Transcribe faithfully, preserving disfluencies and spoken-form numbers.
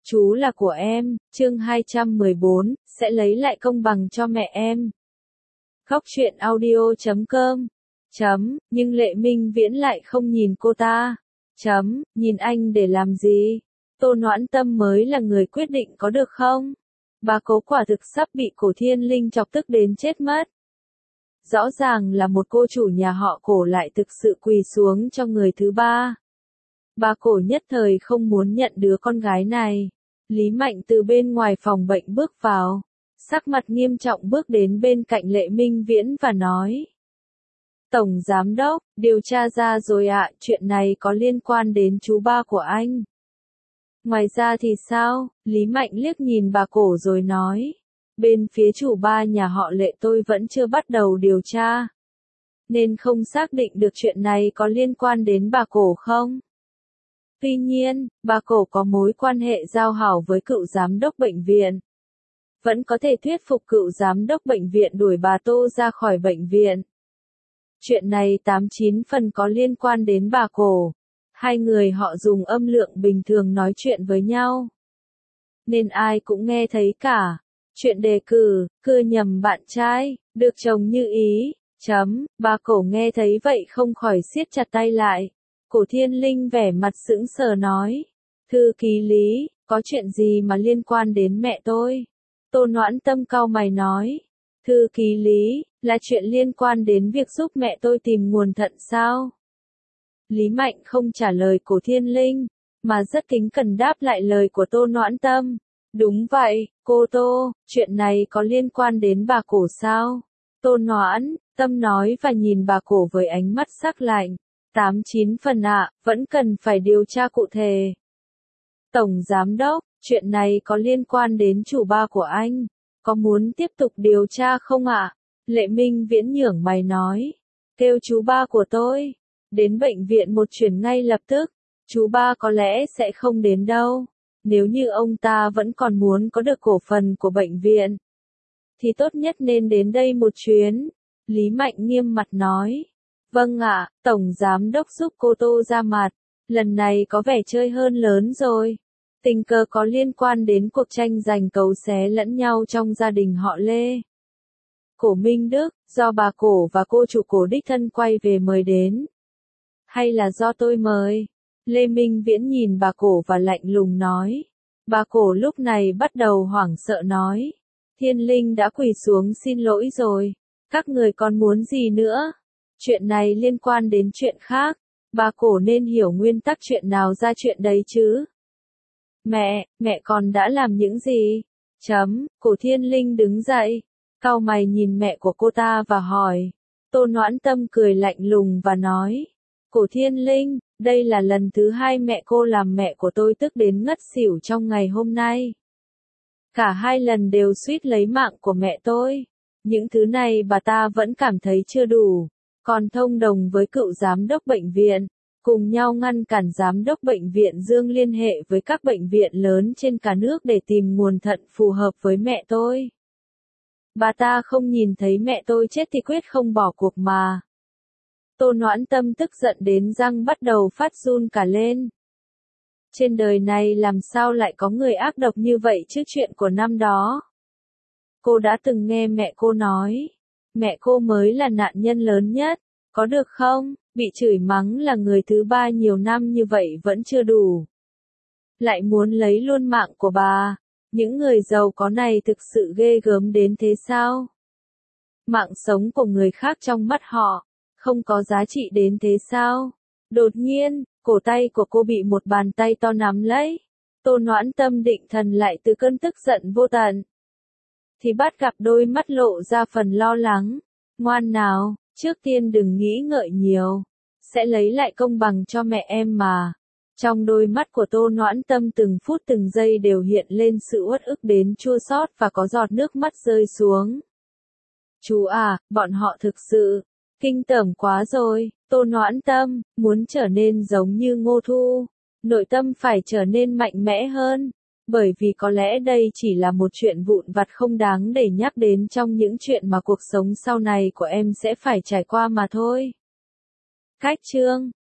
Chú là của em, chương hai trăm mười bốn, sẽ lấy lại công bằng cho mẹ em. Góc truyện audio chấm com. Chấm, nhưng Lệ Minh Viễn lại không nhìn cô ta. Chấm, nhìn anh để làm gì? Tô Noãn Tâm mới là người quyết định có được không? Bà cố quả thực sắp bị Cổ Thiên Linh chọc tức đến chết mất. Rõ ràng là một cô chủ nhà họ Cổ lại thực sự quỳ xuống cho người thứ ba. Bà Cổ nhất thời không muốn nhận đứa con gái này. Lý Mạnh từ bên ngoài phòng bệnh bước vào, sắc mặt nghiêm trọng bước đến bên cạnh Lệ Minh Viễn và nói. Tổng Giám Đốc, điều tra ra rồi ạ, chuyện này có liên quan đến chú ba của anh. Ngoài ra thì sao? Lý Mạnh liếc nhìn bà Cổ rồi nói. Bên phía chủ ba nhà họ Lệ tôi vẫn chưa bắt đầu điều tra. Nên không xác định được chuyện này có liên quan đến bà Cổ không? Tuy nhiên, bà Cổ có mối quan hệ giao hảo với cựu giám đốc bệnh viện. Vẫn có thể thuyết phục cựu giám đốc bệnh viện đuổi bà Tô ra khỏi bệnh viện. Chuyện này tám chín phần có liên quan đến bà Cổ. Hai người họ dùng âm lượng bình thường nói chuyện với nhau. Nên ai cũng nghe thấy cả. Chuyện đề cử, cưa nhầm bạn trai, được chồng như ý, chấm, bà Cổ nghe thấy vậy không khỏi siết chặt tay lại. Cổ Thiên Linh vẻ mặt sững sờ nói. Thư ký Lý, có chuyện gì mà liên quan đến mẹ tôi? Tô Noãn Tâm cau mày nói. Thư ký Lý, là chuyện liên quan đến việc giúp mẹ tôi tìm nguồn thận sao? Lý Mạnh không trả lời Cổ Thiên Linh, mà rất kính cẩn đáp lại lời của Tô Noãn Tâm. Đúng vậy, cô Tô, chuyện này có liên quan đến bà Cổ sao? Tô Noãn Tâm nói và nhìn bà Cổ với ánh mắt sắc lạnh. Tám chín phần ạ, vẫn cần phải điều tra cụ thể. Tổng Giám Đốc, chuyện này có liên quan đến chủ ba của anh. Có muốn tiếp tục điều tra không ạ? Lệ Minh Viễn nhướng mày nói. Kêu chú ba của tôi. Đến bệnh viện một chuyển ngay lập tức. Chú ba có lẽ sẽ không đến đâu. Nếu như ông ta vẫn còn muốn có được cổ phần của bệnh viện. Thì tốt nhất nên đến đây một chuyến. Lý Mạnh nghiêm mặt nói. Vâng ạ, Tổng Giám Đốc giúp cô Tô ra mặt. Lần này có vẻ chơi hơn lớn rồi. Tình cờ có liên quan đến cuộc tranh giành cấu xé lẫn nhau trong gia đình họ Lê. Cổ Minh Đức, do bà Cổ và cô chủ Cổ đích thân quay về mời đến. Hay là do tôi mời? Lê Minh Viễn nhìn bà Cổ và lạnh lùng nói. Bà Cổ lúc này bắt đầu hoảng sợ nói. Thiên Linh đã quỳ xuống xin lỗi rồi. Các người còn muốn gì nữa? Chuyện này liên quan đến chuyện khác. Bà Cổ nên hiểu nguyên tắc chuyện nào ra chuyện đấy chứ. Mẹ, mẹ còn đã làm những gì? Chấm, Cổ Thiên Linh đứng dậy. Cau mày nhìn mẹ của cô ta và hỏi. Tô Noãn Tâm cười lạnh lùng và nói. Cổ Thiên Linh, đây là lần thứ hai mẹ cô làm mẹ của tôi tức đến ngất xỉu trong ngày hôm nay. Cả hai lần đều suýt lấy mạng của mẹ tôi. Những thứ này bà ta vẫn cảm thấy chưa đủ. Còn thông đồng với cựu giám đốc bệnh viện, cùng nhau ngăn cản giám đốc bệnh viện Dương liên hệ với các bệnh viện lớn trên cả nước để tìm nguồn thận phù hợp với mẹ tôi. Bà ta không nhìn thấy mẹ tôi chết thì quyết không bỏ cuộc mà. Tô Noãn Tâm tức giận đến răng bắt đầu phát run cả lên. Trên đời này làm sao lại có người ác độc như vậy chứ chuyện của năm đó. Cô đã từng nghe mẹ cô nói. Mẹ cô mới là nạn nhân lớn nhất. Có được không? Bị chửi mắng là người thứ ba nhiều năm như vậy vẫn chưa đủ. Lại muốn lấy luôn mạng của bà. Những người giàu có này thực sự ghê gớm đến thế sao? Mạng sống của người khác trong mắt họ, không có giá trị đến thế sao? Đột nhiên, cổ tay của cô bị một bàn tay to nắm lấy. Tô Noãn Tâm định thần lại từ cơn tức giận vô tận. Thì bắt gặp đôi mắt lộ ra phần lo lắng. Ngoan nào, trước tiên đừng nghĩ ngợi nhiều. Sẽ lấy lại công bằng cho mẹ em mà. Trong đôi mắt của Tô Noãn Tâm từng phút từng giây đều hiện lên sự uất ức đến chua xót và có giọt nước mắt rơi xuống. Chú à, bọn họ thực sự kinh tởm quá rồi. Tô Noãn Tâm muốn trở nên giống như Ngô Thu. Nội tâm phải trở nên mạnh mẽ hơn. Bởi vì có lẽ đây chỉ là một chuyện vụn vặt không đáng để nhắc đến trong những chuyện mà cuộc sống sau này của em sẽ phải trải qua mà thôi. Cách chương